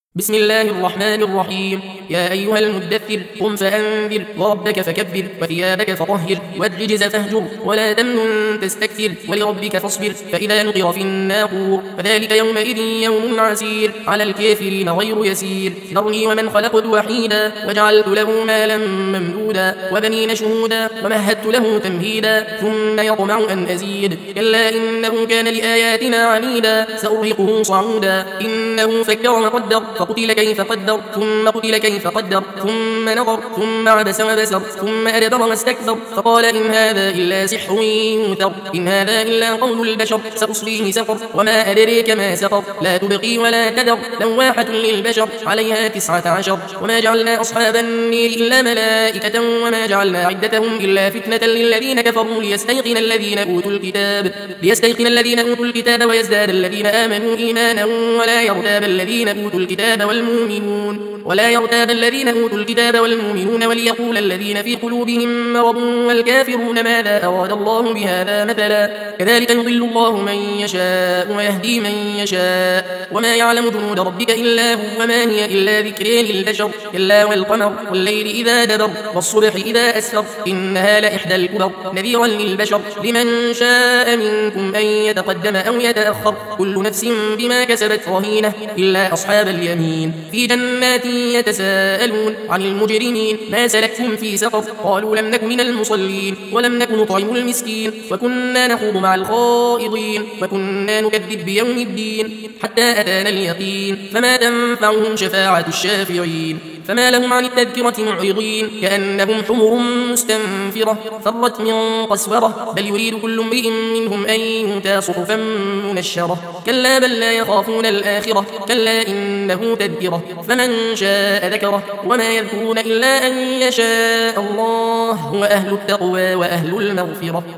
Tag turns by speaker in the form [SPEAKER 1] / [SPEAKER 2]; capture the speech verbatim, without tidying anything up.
[SPEAKER 1] بسم الله الرحمن الرحيم. يا أيها المدثر قم فأنذر وربك فكبر وثيابك فطهر والرجز فاهجر ولا تمنن تستكثر ولربك فاصبر فإذا نقر في الناقور فذلك يومئذ يوم عسير على الكافرين غير يسير. ذرني ومن خلقت وحيدا وجعلت له مالا ممدودا وبنين شهودا ومهدت له تمهيدا ثم يطمع أن أزيد كلا إنه كان لآياتنا عنيدا سأرهقه صعودا إنه فكر وقدر فقتل كيف قدر ثم قتل كيف قدر ثم نظر ثم عبس وبسر ثم أدبر واستكبر فقال إن هذا إلا سحر يؤثر إن هذا إلا قول البشر سأصليه سقر وما أدريك ما سقر لا تبقي ولا تذر لواحة للبشر عليها تسعة عشر. وما جعلنا أصحاب النير إلا ملائكة وما جعلنا عدتهم إلا فتنة للذين كفروا ليستيقن الذين أوتوا الكتاب ليستيقن الذين أوتوا الكتاب ويزداد الذين آمنوا إيمانا ولا يرتاب الذين أوتوا الكتاب والمؤمنون ولا يرتاب الذين أوتوا الكتاب والمؤمنون وليقول الذين في قلوبهم مرض والكافرون ماذا أراد الله بهذا مثلا كذلك يضل الله من يشاء ويهدي من يشاء وما يعلم جنود ربك إلا هو وما هي إلا ذكر للبشر كلا والقمر والليل إذا دبر والصبح إذا أسفر إنها لإحدى الكبر نذيرا للبشر لمن شاء منكم أن يتقدم أو يتأخر كل نفس بما كسبت رهينة إلا أصحاب اليمين في جنات يتساءلون عن المجرمين ما سلكهم في سقر قالوا لم نك من المصلين ولم نك نطعم المسكين وكنا نخوض مع الخائضين وكنا نكذب بيوم الدين حتى أتانا اليقين فما تنفعهم شفاعة الشافعين فما لهم عن التذكرة معرضين كأنهم حمر مستنفرة فرت من قسورة بل يريد كل امرئ منهم أن يؤتى صحفا منشرة كلا بل لا يخافون الآخرة كلا إنه تذكرة فمن شاء ذكره وما يذكرون إلا أن يشاء الله وأهل التقوى وأهل المغفرة.